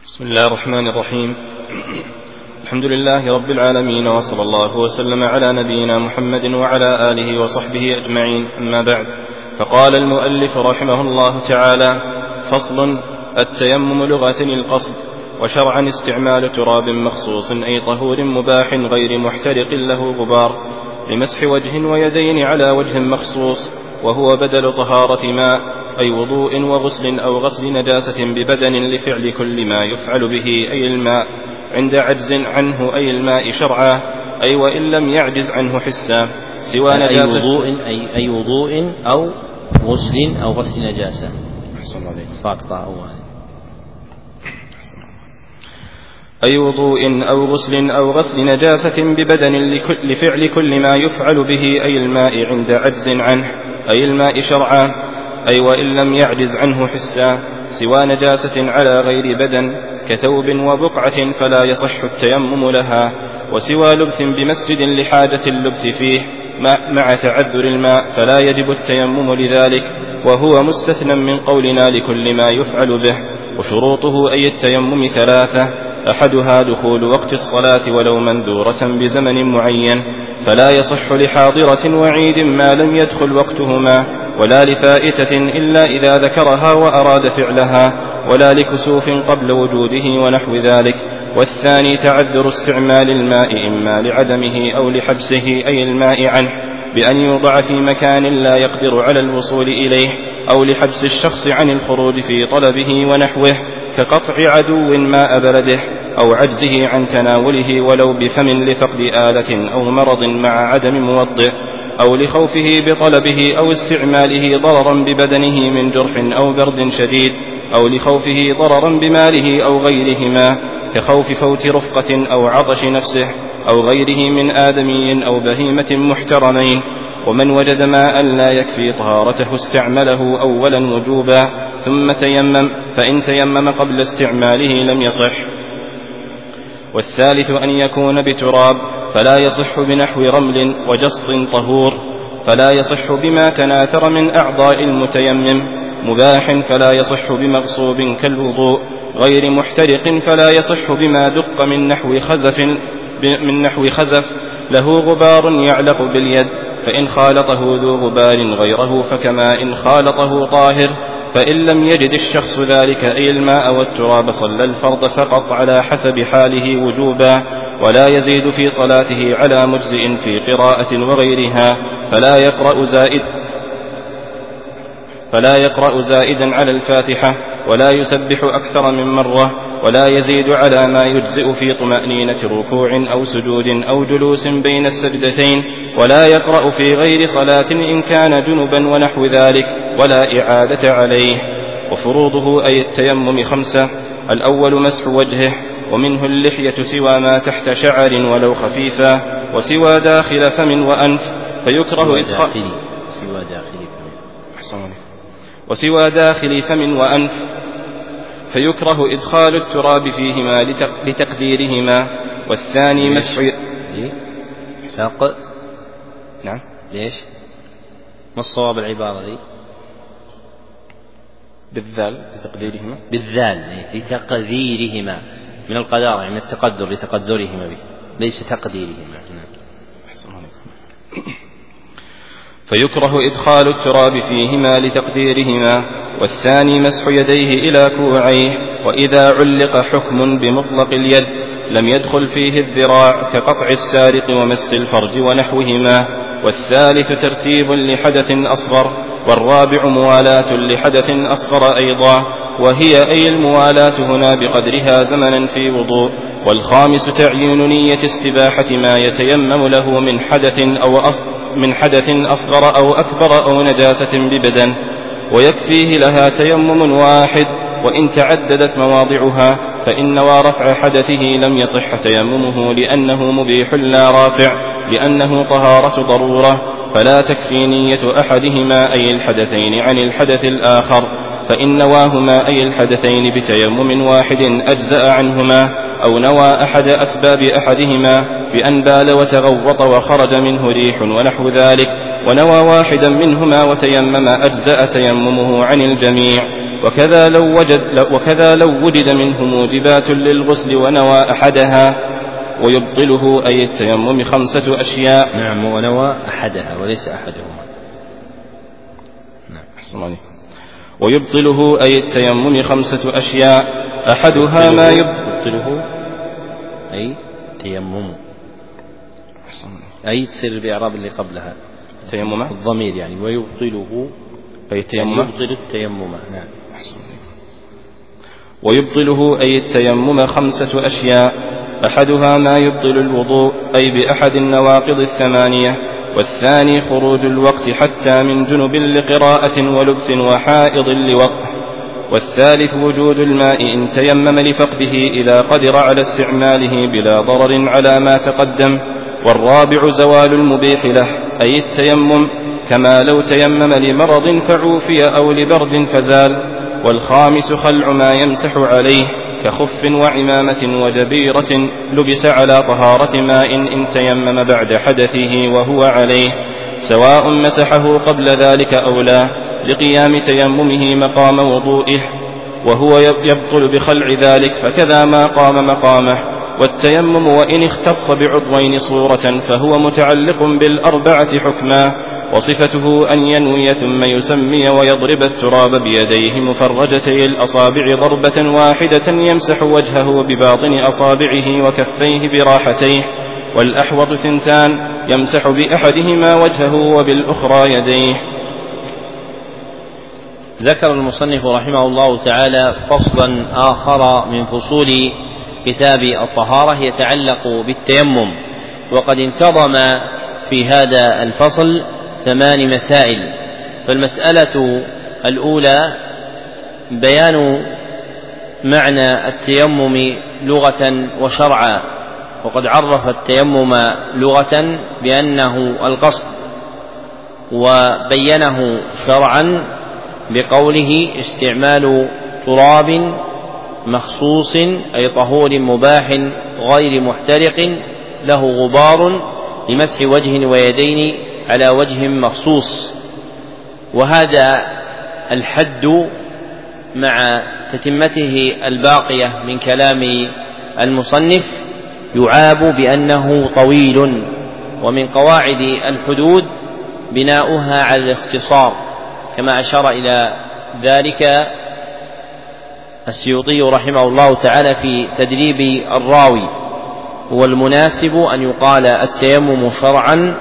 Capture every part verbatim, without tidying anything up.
بسم الله الرحمن الرحيم. الحمد لله رب العالمين، وصلى الله وسلم على نبينا محمد وعلى آله وصحبه أجمعين، أما بعد. فقال المؤلف رحمه الله تعالى: فصل: التيمم لغة القصد، وشرعا استعمال تراب مخصوص أي طهور مباح غير محترق له غبار لمسح وجه ويدين على وجه مخصوص، وهو بدل طهارة ماء أي وضوء وغسل أو غسل نجاسة ببدن لفعل كل ما يفعل به أي الماء عند عجز عنه أي الماء شرعا، أي وإن لم يعجز عنه حسا، سوى نجاسة أي وضوء, أي, أي وضوء أو غسل أو غسل نجاسة. أي وضوء أو غسل أو غسل نجاسة ببدن لفعل كل ما يفعل به أي الماء عند عجز عنه أي الماء شرعا، أي وإن لم يعجز عنه حسا، سوى نجاسة على غير بدن كثوب وبقعة فلا يصح التيمم لها، وسوى لبث بمسجد لحاجة اللبث فيه مع تعذر الماء فلا يجب التيمم لذلك، وهو مستثنى من قولنا لكل ما يفعل به. وشروطه أي التيمم ثلاثة: أحدها دخول وقت الصلاة ولو منذورة بزمن معين، فلا يصح لحاضرة وعيد ما لم يدخل وقتهما، ولا لفائتة إلا إذا ذكرها وأراد فعلها، ولا لكسوف قبل وجوده ونحو ذلك. والثاني تعذر استعمال الماء إما لعدمه أو لحبسه أي الماء عنه بأن يوضع في مكان لا يقدر على الوصول إليه، أو لحبس الشخص عن الخروج في طلبه ونحوه كقطع عدو ماء بلده، أو عجزه عن تناوله ولو بفم لفقد آلة أو مرض مع عدم موضع، أو لخوفه بطلبه أو استعماله ضررا ببدنه من جرح أو برد شديد، أو لخوفه ضررا بماله أو غيرهما كخوف فوت رفقة أو عطش نفسه أو غيره من آدمي أو بهيمة محترمين. ومن وجد ماء لا يكفي طهارته استعمله أولا وجوبا ثم تيمم، فإن تيمم قبل استعماله لم يصح. والثالث أن يكون بتراب، فلا يصح بنحو رمل وجص طهور، فلا يصح بما تناثر من أعضاء المتيمم. مباح فلا يصح بمغصوب كالوضوء، غير محترق فلا يصح بما دق من نحو خزف من نحو خزف له غبار يعلق باليد، فإن خالطه ذو غبار غيره فكما إن خالطه طاهر، فإن لم يجد الشخص ذلك أي الماء والتراب صلى الفرض فقط على حسب حاله وجوبا، ولا يزيد في صلاته على مجزئ في قراءة وغيرها، فلا يقرأ زائد فلا يقرأ زائدا على الفاتحة، ولا يسبح أكثر من مرة، ولا يزيد على ما يجزئ في طمأنينة ركوع أو سجود أو جلوس بين السجدتين، ولا يقرأ في غير صلاة إن كان جنبا ونحو ذلك، ولا إعادة عليه. وفروضه أي التيمم خمسة: الأول مسح وجهه، ومنه اللحية سوى ما تحت شعر ولو خفيفا، وسوى داخل فم وأنف فيكره إدخال سوى داخل فم وسوى داخل فم وأنف فيكره إدخال التراب فيهما لتقديرهما. والثاني مسح ساق. نعم. ليش؟ ما الصواب العبارة ذي؟ بالذال لتقديرهما. بالذال لتقديرهما من القدارة، من التقدر لتقدرهما به، ليس تقديرهما. فيكره إدخال التراب فيهما لتقديرهما. والثاني مسح يديه إلى كوعيه، وإذا علق حكم بمطلق اليد لم يدخل فيه الذراع كقطع السارق ومس الفرج ونحوهما. والثالث ترتيب لحدث أصغر. والرابع موالاة لحدث أصغر أيضا، وهي أي الموالاة هنا بقدرها زمنا في وضوء. والخامس تعيين نية استباحة ما يتيمم له من حدث أو أصغر من حدث أصغر أو أكبر أو نجاسة ببدن، ويكفيه لها تيمم واحد، وإن تعددت مواضعها فإن نوى رفع حدثه لم يصح تيممه لأنه مبيح لا رافع، لأنه طهارة ضرورة، فلا تكفي نية أحدهما أي الحدثين عن الحدث الآخر، فإن نواهما أي الحدثين بتيمم واحد أجزأ عنهما، أو نوى أحد أسباب أحدهما بأن بال وتغوط وخرج منه ريح ونحو ذلك، ونوى واحدا منهما وتيمم أجزأ تيممه عن الجميع. وكذا لو وجد, وكذا لو وجد منه موجبات للغسل ونوى أحدها ويبطله أي التيمم خمسة أشياء. نعم، ونوى أحدها وليس أحدهما. نعم. ويبطله أي التيمم خمسة أشياء أحدها ما يبطله أي تيمم أي تصير بإعراب اللي قبلها تيمم الضمير يعني ويبطله أي التيمم يبطل التيمم. نعم. ويبطله أي التيمم خمسة أشياء أحدها ما يبطل الوضوء أي بأحد النواقض الثمانية، والثاني خروج الوقت حتى من جنب لقراءة ولبث وحائض لوقت، والثالث وجود الماء إن تيمم لفقده إذا قدر على استعماله بلا ضرر على ما تقدم، والرابع زوال المبيح له أي التيمم كما لو تيمم لمرض فعوفي أو لبرد فزال، والخامس خلع ما يمسح عليه كخف وعمامة وجبيرة لبس على طهارة ماء إن تيمم بعد حدثه وهو عليه سواء مسحه قبل ذلك أو لا لقيام تيممه مقام وضوئه، وهو يبطل بخلع ذلك فكذا ما قام مقامه. والتيمم وإن اختص بعضوين صورة فهو متعلق بالأربعة حكما، وصفته أن ينوي ثم يسمي ويضرب التراب بيديه مفرجتي الأصابع ضربة واحدة يمسح وجهه بباطن أصابعه وكفيه براحتيه، والأحوط ثنتان يمسح بأحدهما وجهه وبالأخرى يديه. ذكر المصنف رحمه الله تعالى فصلا آخر من فصول كتاب الطهارة يتعلق بالتيمم، وقد انتظم في هذا الفصل ثمان مسائل. فالمسألة الأولى بيان معنى التيمم لغة وشرعا، وقد عرف التيمم لغة بأنه القصد، وبينه شرعا بقوله استعمال تراب مخصوص أي طهور مباح غير محترق له غبار لمسح وجه ويدين على وجه مخصوص. وهذا الحد مع تتمته الباقية من كلام المصنف يعاب بأنه طويل، ومن قواعد الحدود بناؤها على الاختصار كما أشار إلى ذلك السيوطي رحمه الله تعالى في تدريب الراوي. والمناسب أن يقال التيمم شرعا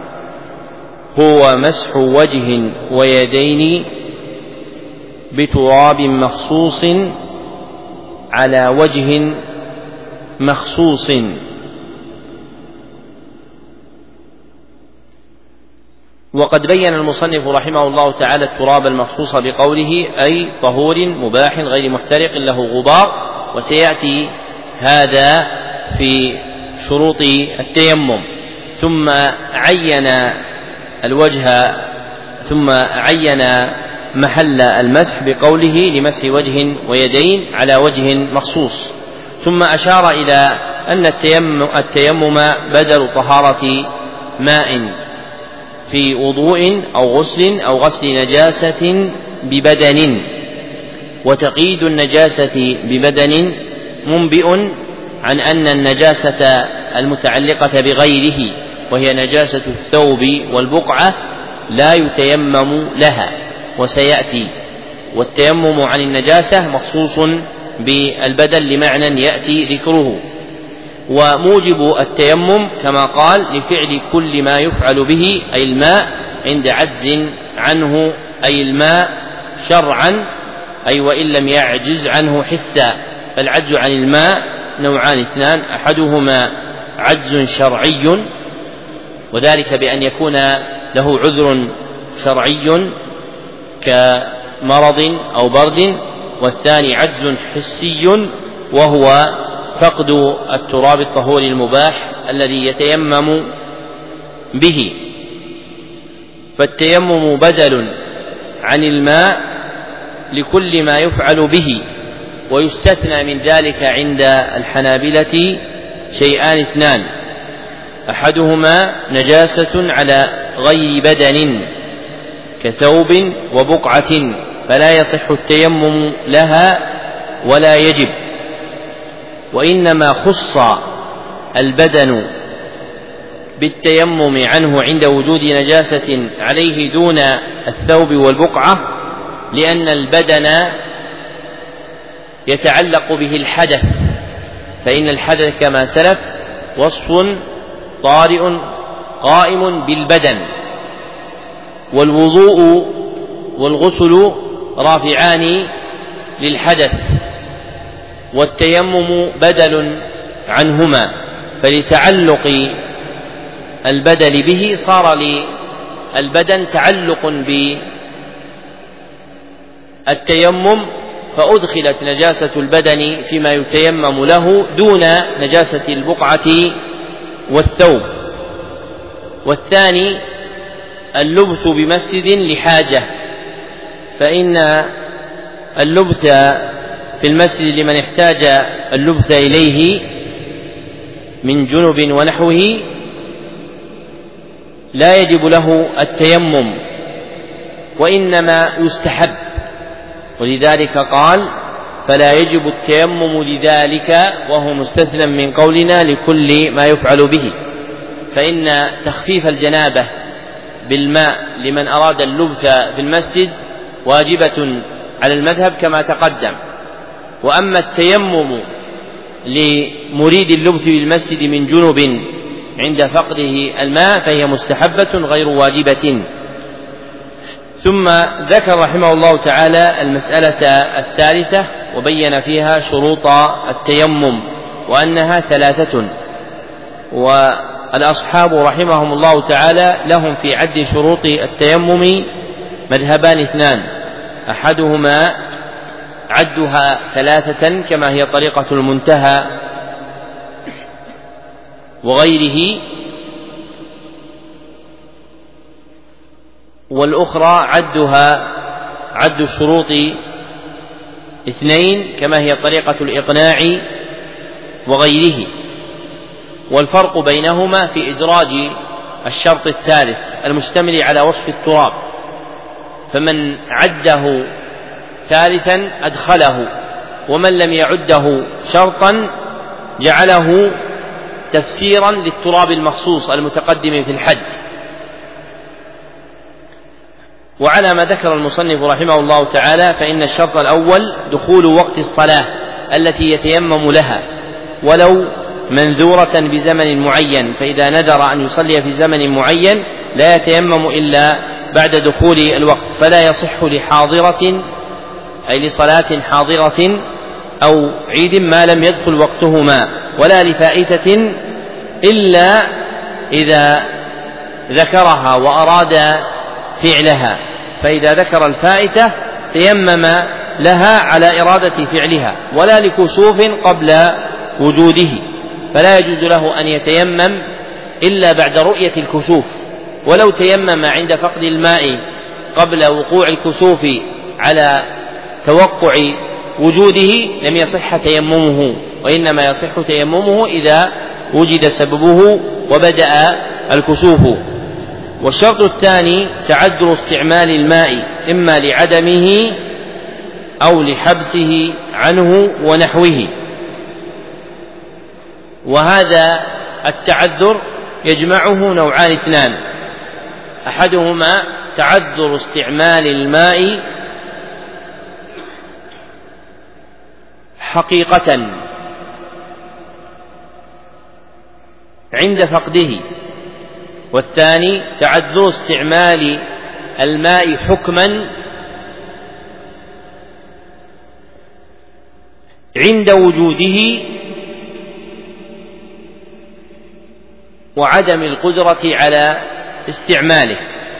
هو مسح وجه ويدين بتراب مخصوص على وجه مخصوص. وقد بين المصنف رحمه الله تعالى التراب المخصوص بقوله أي طهور مباح غير محترق له غبار، وسيأتي هذا في شروط التيمم. ثم عين الوجه ثم عين محل المسح بقوله لمسح وجه ويدين على وجه مخصوص، ثم أشار إلى أن التيمم, التيمم بدل طهارة ماء في وضوء أو غسل أو غسل نجاسة ببدن، وتقييد النجاسة ببدن منبئ عن أن النجاسة المتعلقة بغيره وهي نجاسة الثوب والبقعة لا يتيمم لها وسيأتي، والتيمم عن النجاسة مخصوص بالبدن لمعنى يأتي ذكره. وموجب التيمم كما قال لفعل كل ما يفعل به أي الماء عند عجز عنه أي الماء شرعا أي وإن لم يعجز عنه حسا. فالعجز عن الماء نوعان اثنان، أحدهما عجز شرعي وذلك بأن يكون له عذر شرعي كمرض أو برد، والثاني عجز حسي وهو فقد التراب الطهور المباح الذي يتيمم به. فالتيمم بدل عن الماء لكل ما يفعل به، ويستثنى من ذلك عند الحنابلة شيئان اثنان، أحدهما نجاسة على غير بدن كثوب وبقعة فلا يصح التيمم لها ولا يجب، وإنما خص البدن بالتيمم عنه عند وجود نجاسة عليه دون الثوب والبقعة، لأن البدن يتعلق به الحدث، فإن الحدث كما سلف وصف طارئ قائم بالبدن، والوضوء والغسل رافعان للحدث، والتيمم بدل عنهما، فلتعلق البدل به صار للبدن تعلق بالتيمم، فأدخلت نجاسة البدن فيما يتيمم له دون نجاسة البقعة والثوب. والثاني اللبث بمسجد لحاجة، فإن اللبث في المسجد لمن احتاج اللبث إليه من جنب ونحوه لا يجب له التيمم، وإنما يستحب، ولذلك قال فلا يجب التيمم لذلك، وهو مستثنى من قولنا لكل ما يفعل به، فإن تخفيف الجنابة بالماء لمن أراد اللبث في المسجد واجبة على المذهب كما تقدم. وأما التيمم لمريد اللبث بالمسجد من جنب عند فقده الماء فهي مستحبة غير واجبة. ثم ذكر رحمه الله تعالى المسألة الثالثة وبين فيها شروط التيمم وأنها ثلاثة، والأصحاب رحمهم الله تعالى لهم في عد شروط التيمم مذهبان اثنان، أحدهما عدها ثلاثة كما هي طريقة المنتهى وغيره، والأخرى عدها عد الشروط اثنين كما هي طريقة الإقناع وغيره. والفرق بينهما في إدراج الشرط الثالث المشتمل على وصف التراب، فمن عده ثالثا أدخله، ومن لم يعده شرطا جعله تفسيرا للتراب المخصوص المتقدم في الحد. وعلى ما ذكر المصنف رحمه الله تعالى فإن الشرط الأول دخول وقت الصلاة التي يتيمم لها ولو منذورة بزمن معين، فإذا نذر أن يصلي في زمن معين لا يتيمم إلا بعد دخول الوقت، فلا يصح لحاضرة أي لصلاة حاضرة أو عيد ما لم يدخل وقتهما، ولا لفائتة إلا إذا ذكرها وأراد فعلها، فإذا ذكر الفائتة تيمم لها على إرادة فعلها، ولا لكسوف قبل وجوده، فلا يجوز له أن يتيمم إلا بعد رؤية الكسوف، ولو تيمم عند فقد الماء قبل وقوع الكسوف على توقع وجوده لم يصح تيممه، وإنما يصح تيممه إذا وجد سببه وبدأ الكسوف. والشرط الثاني تعذر استعمال الماء إما لعدمه أو لحبسه عنه ونحوه، وهذا التعذر يجمعه نوعان اثنان، أحدهما تعذر استعمال الماء حقيقة عند فقده، والثاني تعذر استعمال الماء حكما عند وجوده وعدم القدرة على استعماله.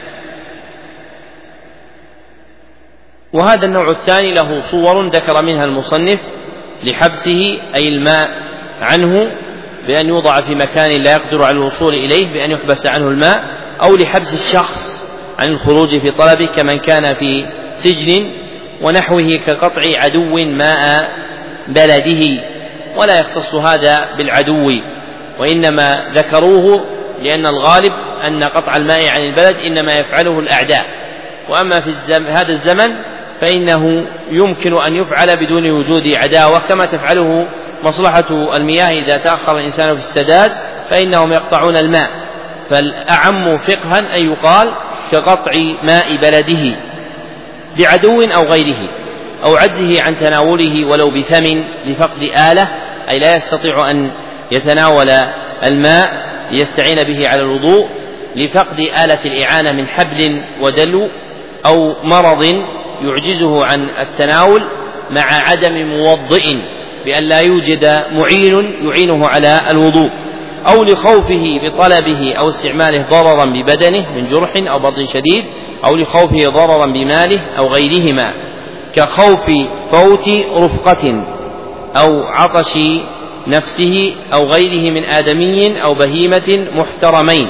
وهذا النوع الثاني له صور ذكر منها المصنف لحبسه أي الماء عنه بأن يوضع في مكان لا يقدر على الوصول إليه بأن يحبس عنه الماء، أو لحبس الشخص عن الخروج في طلبه كمن كان في سجن ونحوه كقطع عدو ماء بلده، ولا يختص هذا بالعدو، وإنما ذكروه لأن الغالب أن قطع الماء عن البلد إنما يفعله الأعداء، وأما في الزم هذا الزمن فإنه يمكن أن يفعل بدون وجود عداوة، كما تفعله مصلحة المياه إذا تأخر الإنسان في السداد فإنهم يقطعون الماء. فالأعم فقها أن يقال كقطع ماء بلده لعدو أو غيره، أو عجزه عن تناوله ولو بثمن لفقد آلة، أي لا يستطيع أن يتناول الماء ليستعين به على الوضوء لفقد آلة الإعانة من حبل ودلو، أو مرض يعجزه عن التناول مع عدم موضئ بأن لا يوجد معين يعينه على الوضوء، أو لخوفه بطلبه أو استعماله ضررا ببدنه من جرح أو برد شديد، أو لخوفه ضررا بماله أو غيرهما، كخوف فوت رفقة أو عطش نفسه أو غيره من آدمي أو بهيمة محترمين.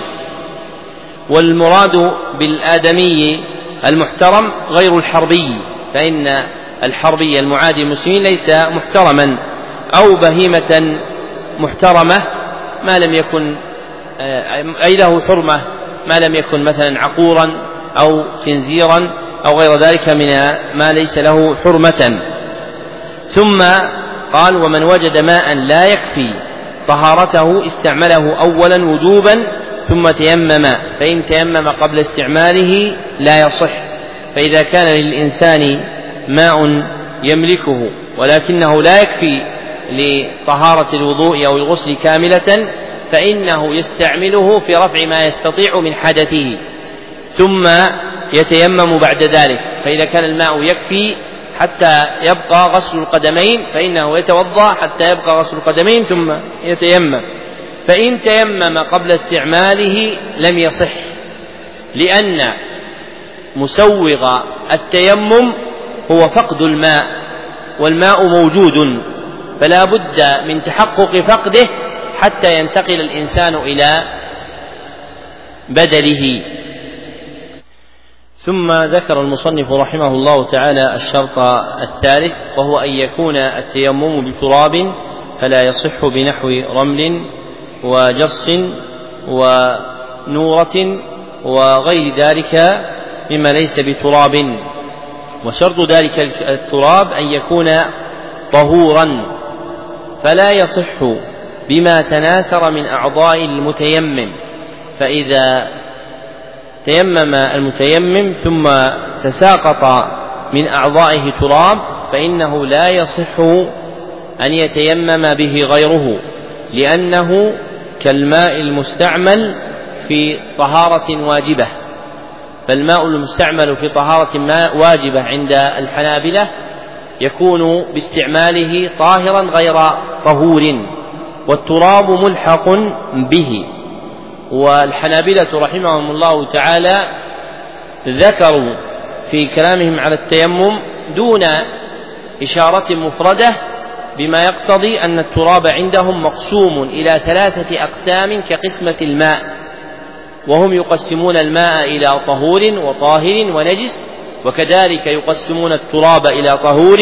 والمراد بالآدمي المحترم غير الحربي، فإن الحربي المعادي المسلمين ليس محترما، أو بهيمة محترمة ما لم يكن أي له حرمة ما لم يكن مثلا عقورا أو خنزيرا أو غير ذلك من ما ليس له حرمة. ثم قال: ومن وجد ماء لا يكفي طهارته استعمله أولا وجوبا ثم تيمم، فإن تيمم قبل استعماله لا يصح. فإذا كان للإنسان ماء يملكه ولكنه لا يكفي لطهارة الوضوء أو الغسل كاملة فإنه يستعمله في رفع ما يستطيع من حدثه ثم يتيمم بعد ذلك. فإذا كان الماء يكفي حتى يبقى غسل القدمين فإنه يتوضأ حتى يبقى غسل القدمين ثم يتيمم. فإن تيمم قبل استعماله لم يصح، لأن مسوغ التيمم هو فقد الماء، والماء موجود فلا بد من تحقق فقده حتى ينتقل الإنسان إلى بدله. ثم ذكر المصنف رحمه الله تعالى الشرط الثالث، وهو أن يكون التيمم بتراب فلا يصح بنحو رمل وجص ونورة وغير ذلك مما ليس بتراب. وشرط ذلك التراب أن يكون طهورا، فلا يصح بما تناثر من أعضاء المتيمم. فإذا تيمم المتيمم ثم تساقط من أعضائه تراب فإنه لا يصح أن يتيمم به غيره، لأنه كالماء المستعمل في طهارة واجبة. فالماء المستعمل في طهارة ماء واجبة عند الحنابلة يكون باستعماله طاهرا غير طهور، والتراب ملحق به. والحنابلة رحمهم الله تعالى ذكروا في كلامهم على التيمم دون إشارة مفردة بما يقتضي أن التراب عندهم مقسوم إلى ثلاثة أقسام كقسمة الماء، وهم يقسمون الماء إلى طهور وطاهر ونجس، وكذلك يقسمون التراب إلى طهور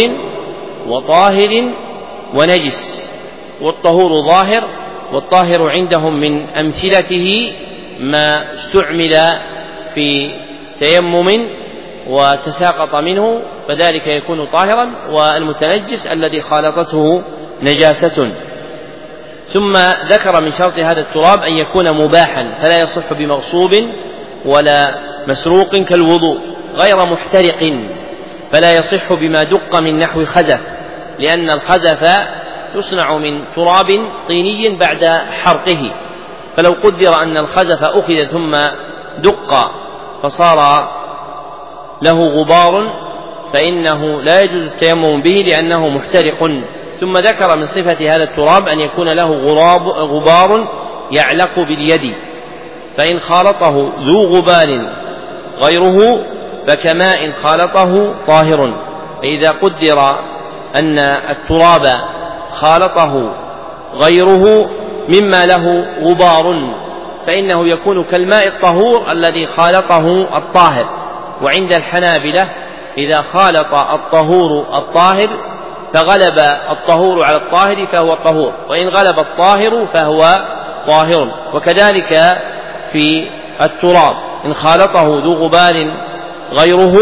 وطاهر ونجس. والطهور ظاهر، والطاهر عندهم من أمثلته ما استعمل في تيمم وتساقط منه فذلك يكون طاهرا، والمتنجس الذي خالطته نجاسة. ثم ذكر من شرط هذا التراب أن يكون مباحا، فلا يصح بمغصوب ولا مسروق كالوضوء، غير محترق، فلا يصح بما دق من نحو خزف، لأن الخزف يصنع من تراب طيني بعد حرقه، فلو قدر أن الخزف أخذ ثم دق فصار له غبار فإنه لا يجوز التيمم به لأنه محترق. ثم ذكر من صفة هذا التراب أن يكون له غراب غبار يعلق باليد، فإن خالطه ذو غبار غيره فكماء خالطه طاهر. فإذا قدر أن التراب خالطه غيره مما له غبار فإنه يكون كالماء الطهور الذي خالطه الطاهر. وعند الحنابلة إذا خالط الطهور الطاهر فغلب الطهور على الطاهر فهو طهور، وإن غلب الطاهر فهو طاهر. وكذلك في التراب إن خالطه ذو غبار غيره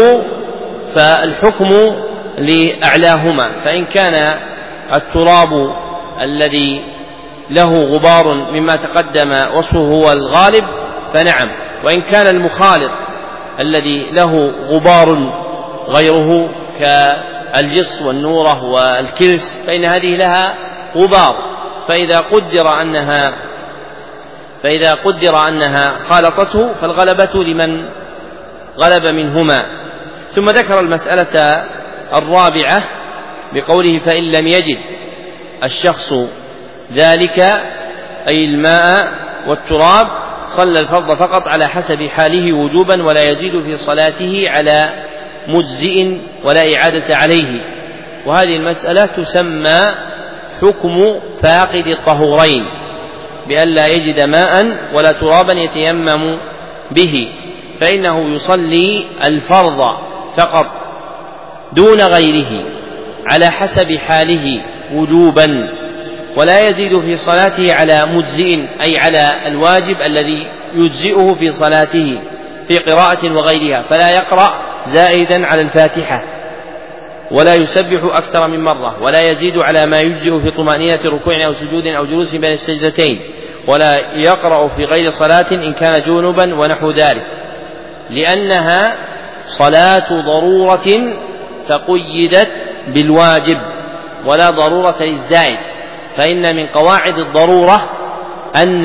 فالحكم لأعلاهما، فإن كان التراب الذي له غبار مما تقدم وصفه هو الغالب فنعم، وإن كان المخالط الذي له غبار غيره كالجص والنورة والكلس فإن هذه لها غبار، فإذا قدر أنها فإذا قدر أنها خالطته فالغلبة لمن غلب منهما. ثم ذكر المسألة الرابعة بقوله فإن لم يجد الشخص ذلك أي الماء والتراب صلى الفرض فقط على حسب حاله وجوبا ولا يزيد في صلاته على مجزئ ولا إعادة عليه. وهذه المسألة تسمى حكم فاقد الطهورين، بأن لا يجد ماء ولا ترابا يتيمم به، فإنه يصلي الفرض فقط دون غيره على حسب حاله وجوبا ولا يزيد في صلاته على مجزئ أي على الواجب الذي يجزئه في صلاته في قراءة وغيرها، فلا يقرأ زائدا على الفاتحة ولا يسبح أكثر من مرة ولا يزيد على ما يجزئ في طمأنينة ركوع أو سجود أو جلوس بين السجدتين ولا يقرأ في غير صلاة إن كان جنبا ونحو ذلك، لأنها صلاة ضرورة فقيدت بالواجب ولا ضرورة للزائد. فإن من قواعد الضرورة أن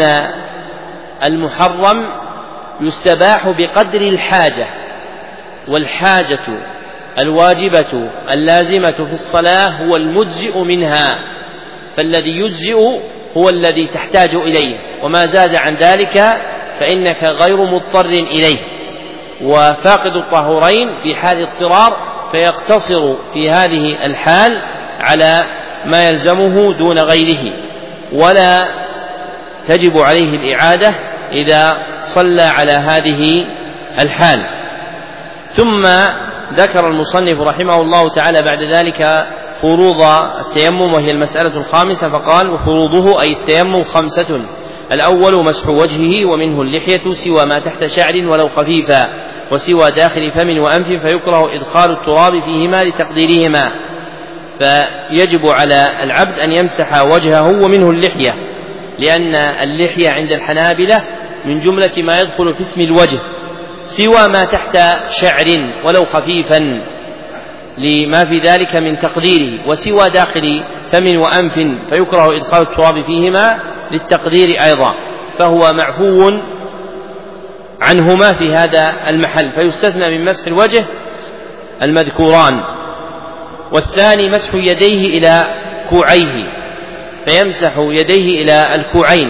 المحرم يستباح بقدر الحاجة، والحاجة الواجبة اللازمة في الصلاة هو المجزئ منها، فالذي يجزئ هو الذي تحتاج إليه، وما زاد عن ذلك فإنك غير مضطر إليه. وفاقد الطهورين في حال اضطرار فيقتصر في هذه الحال على ما يلزمه دون غيره، ولا تجب عليه الإعادة إذا صلى على هذه الحال. ثم ذكر المصنف رحمه الله تعالى بعد ذلك فروض التيمم، وهي المسألة الخامسة، فقال وفروضه أي التيمم خمسة: الأول مسح وجهه ومنه اللحية سوى ما تحت شعر ولو خفيفا، وسوى داخل فم وأنف، فيكره إدخال التراب فيهما لتقديرهما، فيجب على العبد أن يمسح وجهه ومنه اللحية، لأن اللحية عند الحنابلة من جملة ما يدخل في اسم الوجه، سوى ما تحت شعر ولو خفيفا لما في ذلك من تقديره، وسوى داخل فم وأنف فيكره إدخال التراب فيهما للتقدير أيضا، فهو معفو عنهما في هذا المحل، فيستثنى من مسح الوجه المذكوران. والثاني مسح يديه إلى كوعيه، فيمسح يديه إلى الكوعين.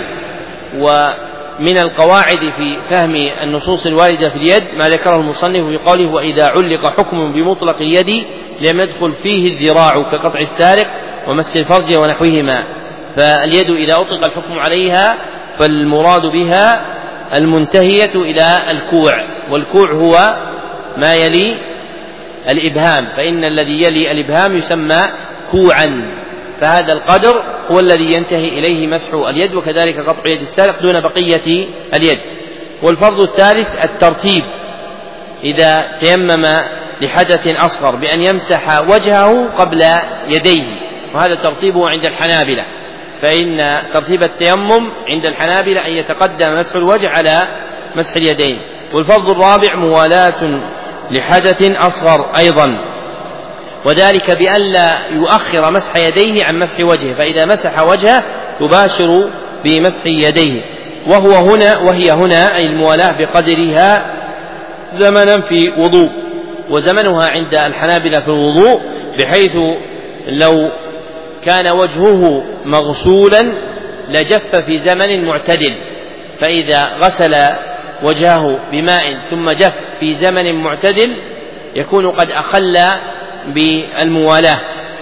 ومن القواعد في فهم النصوص الواردة في اليد ما ذكره المصنف بقوله وإذا علق حكم بمطلق اليد لم يدخل فيه الذراع كقطع السارق ومس الفرج ونحوهما، فاليد إذا أطلق الحكم عليها فالمراد بها المنتهية إلى الكوع، والكوع هو ما يلي الإبهام، فإن الذي يلي الإبهام يسمى كوعا، فهذا القدر هو الذي ينتهي إليه مسح اليد، وكذلك قطع يد السارق دون بقية اليد. والفرض الثالث الترتيب إذا تيمم لحدث أصغر بأن يمسح وجهه قبل يديه، وهذا ترتيبه عند الحنابلة، فإن ترتيب التيمم عند الحنابلة أن يتقدم مسح الوجه على مسح اليدين. والفرض الرابع موالاة لحدث أصغر أيضا، وذلك بأن لا يؤخر مسح يديه عن مسح وجهه، فإذا مسح وجهه يباشر بمسح يديه، وهو هنا وهي هنا أي الموالاة بقدرها زمنا في وضوء، وزمنها عند الحنابلة في الوضوء بحيث لو كان وجهه مغسولا لجف في زمن معتدل، فإذا غسل وجهه بماء ثم جف في زمن معتدل يكون قد أخل بالموالاة.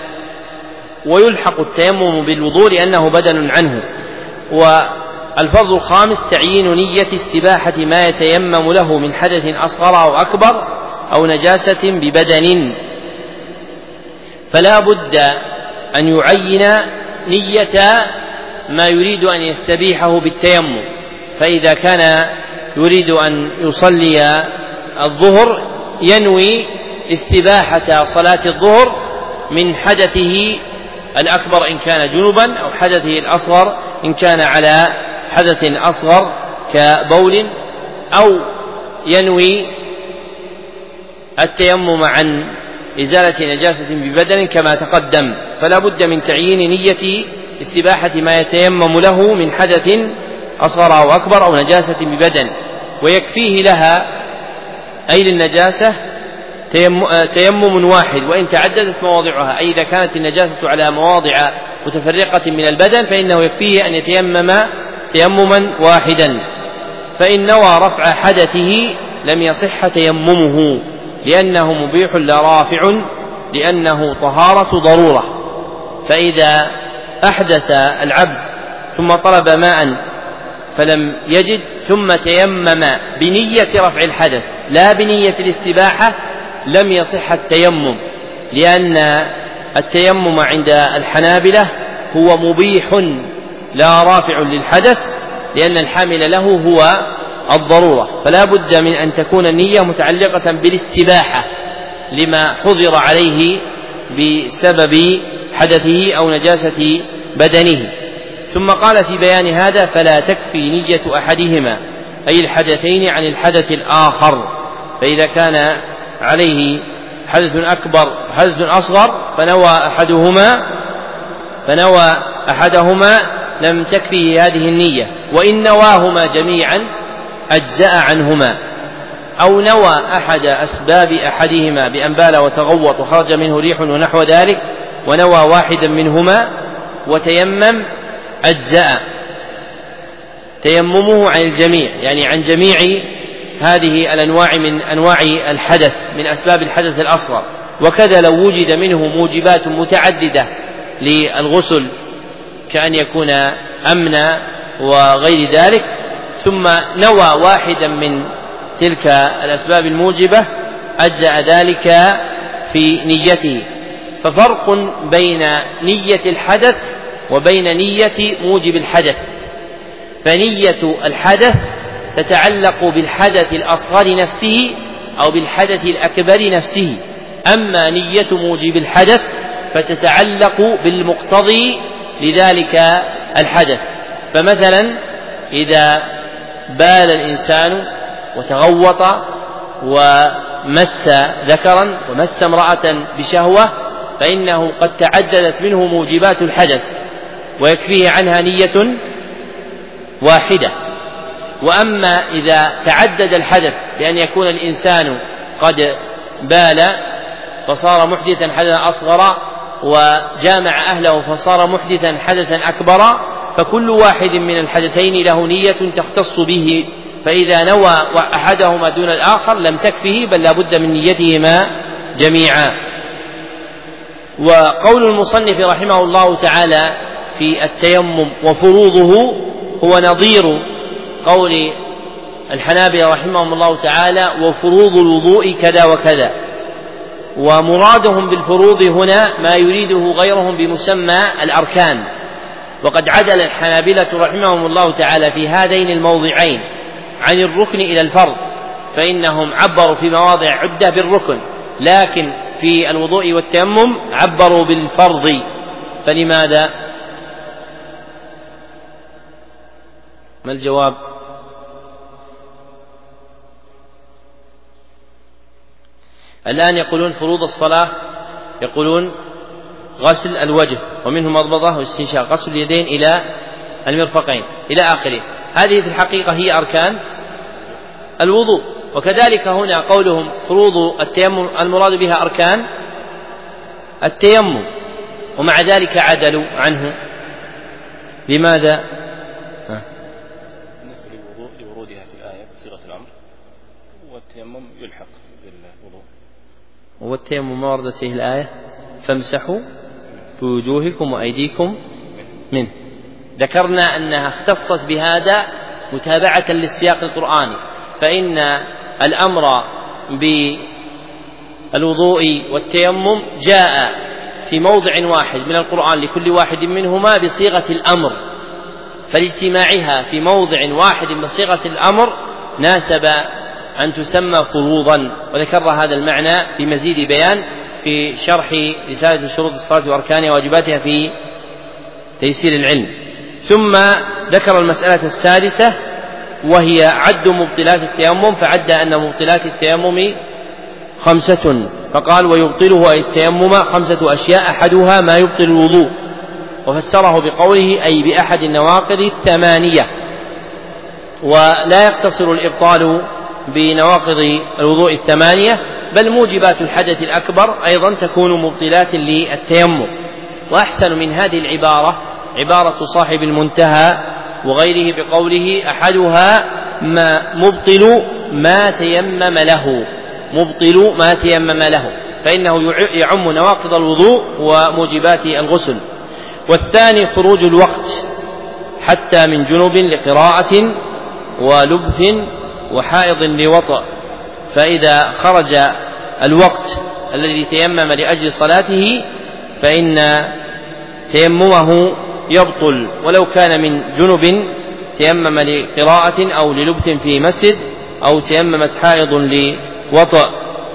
ويلحق التيمم بالوضوء لأنه بدل عنه. والفرض الخامس تعيين نية استباحة ما يتيمم له من حدث أصغر أو أكبر أو نجاسة ببدن، فلا بد أن يعين نية ما يريد أن يستبيحه بالتيمم، فإذا كان يريد أن يصلي الظهر ينوي استباحة صلاة الظهر من حدثه الأكبر إن كان جنبا أو حدثه الأصغر إن كان على حدث أصغر كبول، أو ينوي التيمم عن إزالة نجاسة ببدن كما تقدم، فلا بد من تعيين نية استباحة ما يتيمم له من حدث أصغر أو أكبر أو نجاسة ببدن، ويكفيه لها أي للنجاسة تيمم واحد وإن تعددت مواضعها، أي إذا كانت النجاسة على مواضع متفرقة من البدن فإنه يكفيه أن يتيمم تيمما واحدا. فإن نوى رفع حدثه لم يصح تيممه لأنه مبيح لا رافع، لأنه طهارة ضرورة. فإذا أحدث العبد ثم طلب ماء فلم يجد ثم تيمم بنية رفع الحدث لا بنية الاستباحة لم يصح التيمم، لأن التيمم عند الحنابلة هو مبيح لا رافع للحدث، لأن الحامل له هو الضرورة، فلا بد من أن تكون النية متعلقة بالاستباحة لما حضر عليه بسبب حدثه أو نجاسة بدنه. ثم قال في بيان هذا: فلا تكفي نية أحدهما أي الحدثين عن الحدث الآخر، فإذا كان عليه حدث أكبر حدث أصغر فنوى أحدهما فنوى أحدهما لم تكفيه هذه النية، وإن نواهما جميعا أجزأ عنهما، أو نوى أحد أسباب أحدهما بأن بال وتغوط وخرج منه ريح ونحو ذلك ونوى واحدا منهما وتيمم أجزأ تيممه عن الجميع، يعني عن جميع هذه الأنواع من أنواع الحدث من أسباب الحدث الأصغر. وكذا لو وجد منه موجبات متعددة للغسل كأن يكون أمنا وغير ذلك، ثم نوى واحدا من تلك الأسباب الموجبة أجزأ ذلك في نيته. ففرق بين نية الحدث وبين نية موجب الحدث، فنية الحدث تتعلق بالحدث الأصغر نفسه أو بالحدث الأكبر نفسه، أما نية موجب الحدث فتتعلق بالمقتضي لذلك الحدث. فمثلا إذا بال الإنسان وتغوط ومس ذكرا ومس امرأة بشهوة فإنه قد تعددت منه موجبات الحدث ويكفيه عنها نية واحدة. وأما إذا تعدد الحدث بأن يكون الإنسان قد بال فصار محدثا حدثا أصغر وجامع أهله فصار محدثا حدثا أكبر، فكل واحد من الحدثين له نية تختص به، فإذا نوى أحدهما دون الآخر لم تكفه بل لا بد من نيتهما جميعا. وقول المصنف رحمه الله تعالى في التيمم وفروضه هو نظير قول الحنابلة رحمهم الله تعالى: وفروض الوضوء كذا وكذا. ومرادهم بالفروض هنا ما يريده غيرهم بمسمى الأركان، وقد عدل الحنابلة رحمهم الله تعالى في هذين الموضعين عن الركن إلى الفرض، فإنهم عبروا في مواضع عدة بالركن، لكن في الوضوء والتيمم عبروا بالفرض. فلماذا؟ ما الجواب؟ الآن يقولون فروض الصلاة، يقولون غسل الوجه ومنه مضمضة واستنشاق، غسل اليدين إلى المرفقين إلى آخره، هذه في الحقيقة هي أركان الوضوء. وكذلك هنا قولهم فروض التيمم المراد بها أركان التيمم، ومع ذلك عدلوا عنه. لماذا؟ بالنسبة للوضوء لورودها في الآية بصيغة الأمر، والتيمم يلحق بالوضوء. والتيمم ما وردت فيه الآية: فامسحوا بوجوهكم وأيديكم منه. ذكرنا أنها اختصت بهذا متابعة للسياق القرآني، فإن الأمر بالوضوء والتيمم جاء في موضع واحد من القرآن لكل واحد منهما بصيغة الأمر، فلاجتماعها في موضع واحد بصيغة الأمر ناسب أن تسمى فروضا، وذكر هذا المعنى في مزيد بيان في شرح رسالة شروط الصلاة وأركانها وواجباتها في تيسير العلم. ثم ذكر المسألة السادسة وهي عد مبطلات التيمم، فعد أن مبطلات التيمم خمسة، فقال ويبطله أي التيمم خمسة أشياء أحدها ما يبطل الوضوء، وفسره بقوله أي بأحد النواقض الثمانية. ولا يقتصر الإبطال بنواقض الوضوء الثمانية، بل موجبات الحدث الأكبر أيضا تكون مبطلات للتيمم. وأحسن من هذه العبارة عبارة صاحب المنتهى وغيره بقوله أحدها ما مبطل ما تيمم له، مبطل ما تيمم له، فإنه يعم نواقض الوضوء وموجبات الغسل. والثاني خروج الوقت حتى من جنوب لقراءة ولبث وحائض لوطأ، فإذا خرج الوقت الذي تيمم لأجل صلاته فإن تيممه يبطل، ولو كان من جنب تيمم لقراءة أو للبث في مسجد أو تيممت حائض لوطأ.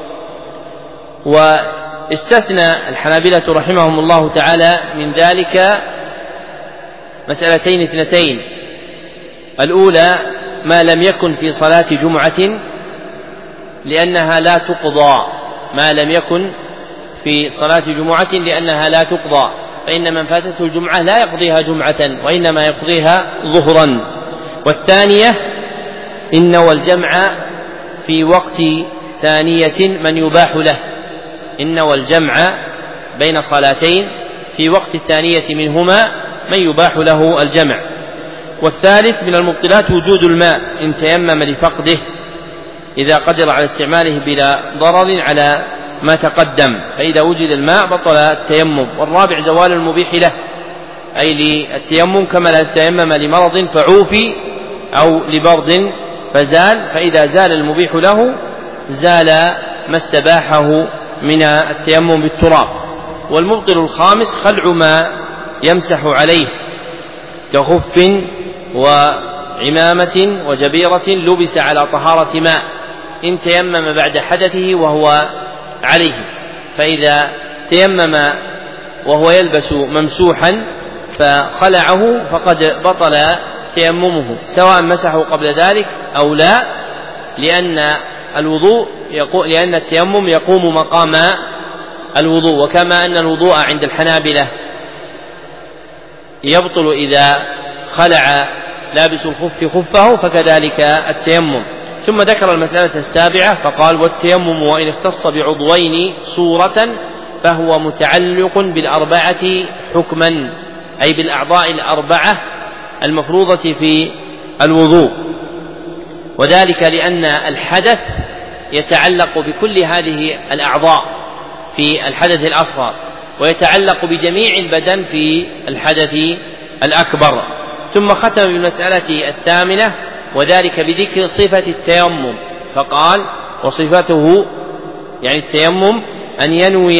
واستثنى الحنابلة رحمهم الله تعالى من ذلك مسألتين اثنتين: الأولى ما لم يكن في صلاة جمعة لأنها لا تقضى، ما لم يكن في صلاة جمعة لأنها لا تقضى، فإن من فاتته الجمعة لا يقضيها جمعة وإنما يقضيها ظهرا. والثانية إن والجمع في وقت ثانية من يباح له، إن والجمع بين صلاتين في وقت الثانية منهما من يباح له الجمع. والثالث من المبطلات وجود الماء إن تيمم لفقده إذا قدر على استعماله بلا ضرر على ما تقدم، فإذا وجد الماء بطل التيمم. والرابع زوال المبيح له أي للتيمم، كما لا تيمم لمرض فعوفي أو لبرد فزال، فإذا زال المبيح له زال ما استباحه من التيمم بالتراب. والمبطل الخامس خلع ما يمسح عليه كخف وعمامة وجبيرة لبس على طهارة ماء إن تيمم بعد حدثه وهو عليه، فإذا تيمم وهو يلبس ممسوحا فخلعه فقد بطل تيممه سواء مسحه قبل ذلك أو لا، لأن الوضوء يقول لأن التيمم يقوم مقام الوضوء. وكما أن الوضوء عند الحنابلة يبطل إذا خلع لابس الخف خفه فكذلك التيمم. ثم ذكر المسألة السابعة فقال والتيمم وإن اختص بعضوين صورة فهو متعلق بالأربعة حكما، أي بالأعضاء الأربعة المفروضة في الوضوء، وذلك لأن الحدث يتعلق بكل هذه الأعضاء في الحدث الأصغر ويتعلق بجميع البدن في الحدث الأكبر. ثم ختم بالمسألة الثامنة وذلك بذكر صفة التيمم، فقال وصفته يعني التيمم أن ينوي،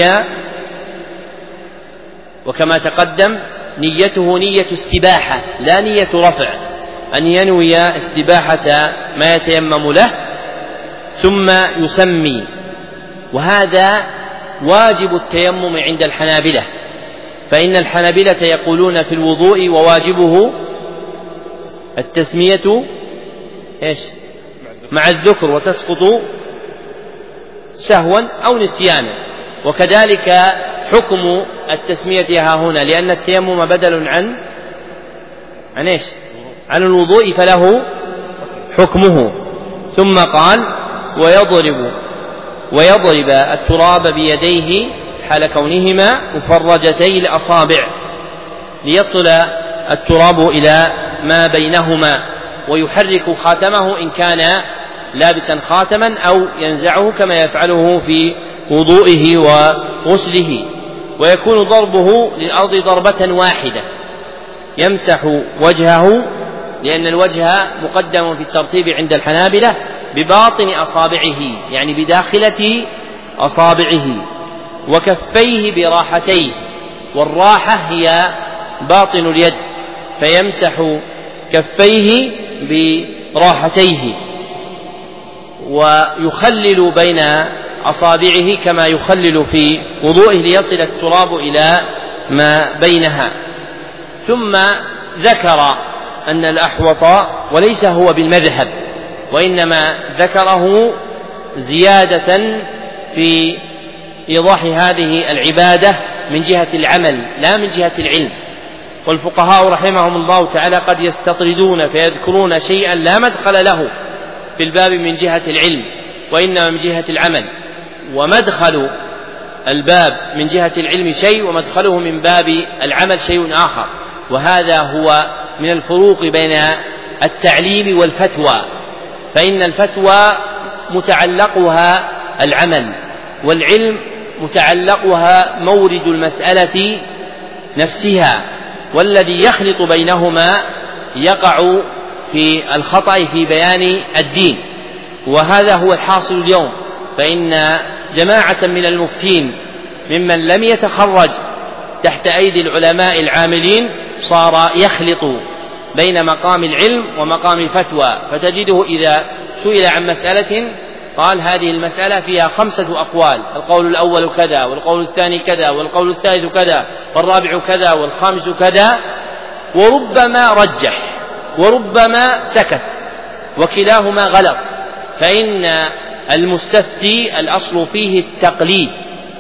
وكما تقدم نيته نية استباحة لا نية رفع، أن ينوي استباحة ما يتيمم له ثم يسمي. وهذا واجب التيمم عند الحنابلة، فإن الحنابلة يقولون في الوضوء وواجبه التسمية إيش مع الذكر وتسقط سهوا أو نسيانا، وكذلك حكم التسمية ها هنا لأن التيمم بدل عن عن إيش عن الوضوء فله حكمه. ثم قال ويضرب ويضرب التراب بيديه حال كونهما مفرجتي الأصابع ليصل التراب إلى ما بينهما، ويحرك خاتمه إن كان لابسا خاتما أو ينزعه كما يفعله في وضوئه وغسله. ويكون ضربه للأرض ضربة واحدة، يمسح وجهه لأن الوجه مقدم في الترتيب عند الحنابلة بباطن أصابعه يعني بداخلة أصابعه، وكفيه براحتيه، والراحة هي باطن اليد، فيمسح كفيه براحتيه ويخلل بين أصابعه كما يخلل في وضوئه ليصل التراب إلى ما بينها. ثم ذكر أن الأحوط وليس هو بالمذهب، وإنما ذكره زيادة في إيضاح هذه العبادة من جهة العمل لا من جهة العلم. والفقهاء رحمهم الله تعالى قد يستطردون فيذكرون شيئا لا مدخل له في الباب من جهة العلم وإنما من جهة العمل، ومدخل الباب من جهة العلم شيء ومدخله من باب العمل شيء آخر. وهذا هو من الفروق بين التعليم والفتوى، فإن الفتوى متعلقها العمل، والعلم متعلقها مورد المسألة نفسها، والذي يخلط بينهما يقع في الخطأ في بيان الدين. وهذا هو الحاصل اليوم، فإن جماعة من المفتين ممن لم يتخرج تحت أيدي العلماء العاملين صار يخلط بين مقام العلم ومقام الفتوى، فتجده إذا سئل عن مسألة قال هذه المسألة فيها خمسة أقوال، القول الأول كذا، والقول الثاني كذا، والقول الثالث كذا، والرابع كذا، والخامس كذا، وربما رجح وربما سكت، وكلاهما غلط. فإن المستفتي الأصل فيه التقليد،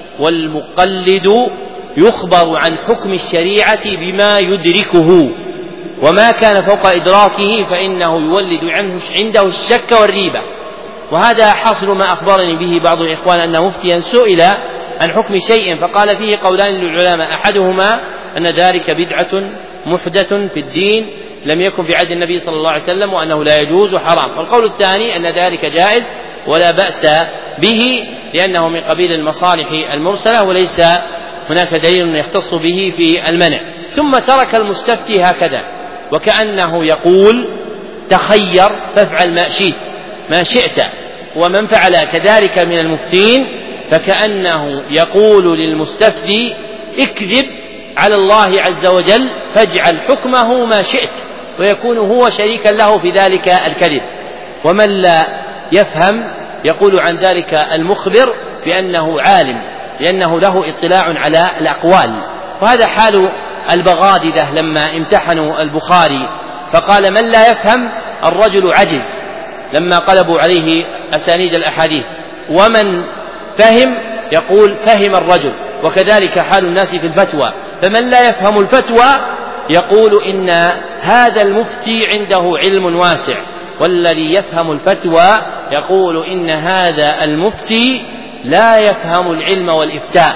والمقلد يخبر عن حكم الشريعة بما يدركه، وما كان فوق إدراكه فإنه يولد عنه عنده الشك والريبة. وهذا حاصل ما أخبرني به بعض الإخوان أن مفتيا سئل عن حكم شيء فقال فيه قولان للعلماء، أحدهما أن ذلك بدعة محدث في الدين لم يكن في عهد النبي صلى الله عليه وسلم وأنه لا يجوز حرام، والقول الثاني أن ذلك جائز ولا بأس به لأنه من قبيل المصالح المرسلة وليس هناك دليل يختص به في المنع. ثم ترك المستفتي هكذا وكأنه يقول تخير فافعل ما شئت ما شئت، ومن فعل كذلك من المفتين فكأنه يقول للمستفتي اكذب على الله عز وجل فاجعل حكمه ما شئت، ويكون هو شريكا له في ذلك الكذب. ومن لا يفهم يقول عن ذلك المخبر بأنه عالم لأنه له اطلاع على الأقوال. وهذا حال البغاددة لما امتحنوا البخاري فقال من لا يفهم الرجل عجز لما قلبوا عليه أسانيد الأحاديث، ومن فهم يقول فهم الرجل. وكذلك حال الناس في الفتوى، فمن لا يفهم الفتوى يقول إن هذا المفتي عنده علم واسع، والذي يفهم الفتوى يقول إن هذا المفتي لا يفهم العلم والإفتاء.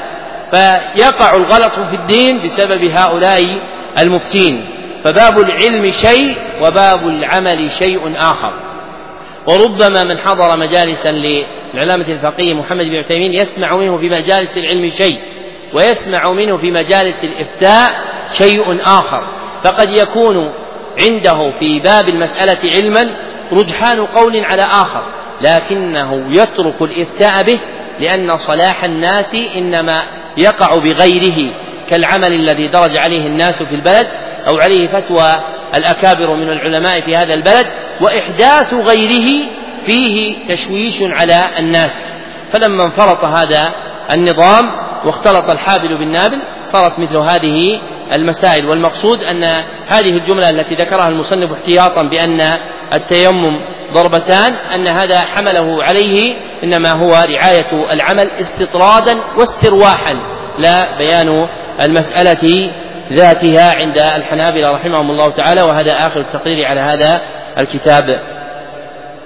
فيقع الغلط في الدين بسبب هؤلاء المفتين. فباب العلم شيء وباب العمل شيء آخر. وربما من حضر مجالسا للعلامة الفقيه محمد بن عثيمين يسمع منه في مجالس العلم شيء ويسمع منه في مجالس الإفتاء شيء آخر، فقد يكون عنده في باب المسألة علما رجحان قول على آخر، لكنه يترك الإفتاء به لأن صلاح الناس إنما يقع بغيره، كالعمل الذي درج عليه الناس في البلد أو عليه فتوى الأكابر من العلماء في هذا البلد، وإحداث غيره فيه تشويش على الناس. فلما انفرط هذا النظام واختلط الحابل بالنابل صارت مثل هذه المسائل. والمقصود أن هذه الجملة التي ذكرها المصنف احتياطا بأن التيمم ضربتان أن هذا حمله عليه إنما هو رعاية العمل استطرادا واسترواحا لا بيان المسألة ذاتها عند الحنابلة رحمهم الله تعالى. وهذا آخر التقرير على هذا الكتاب.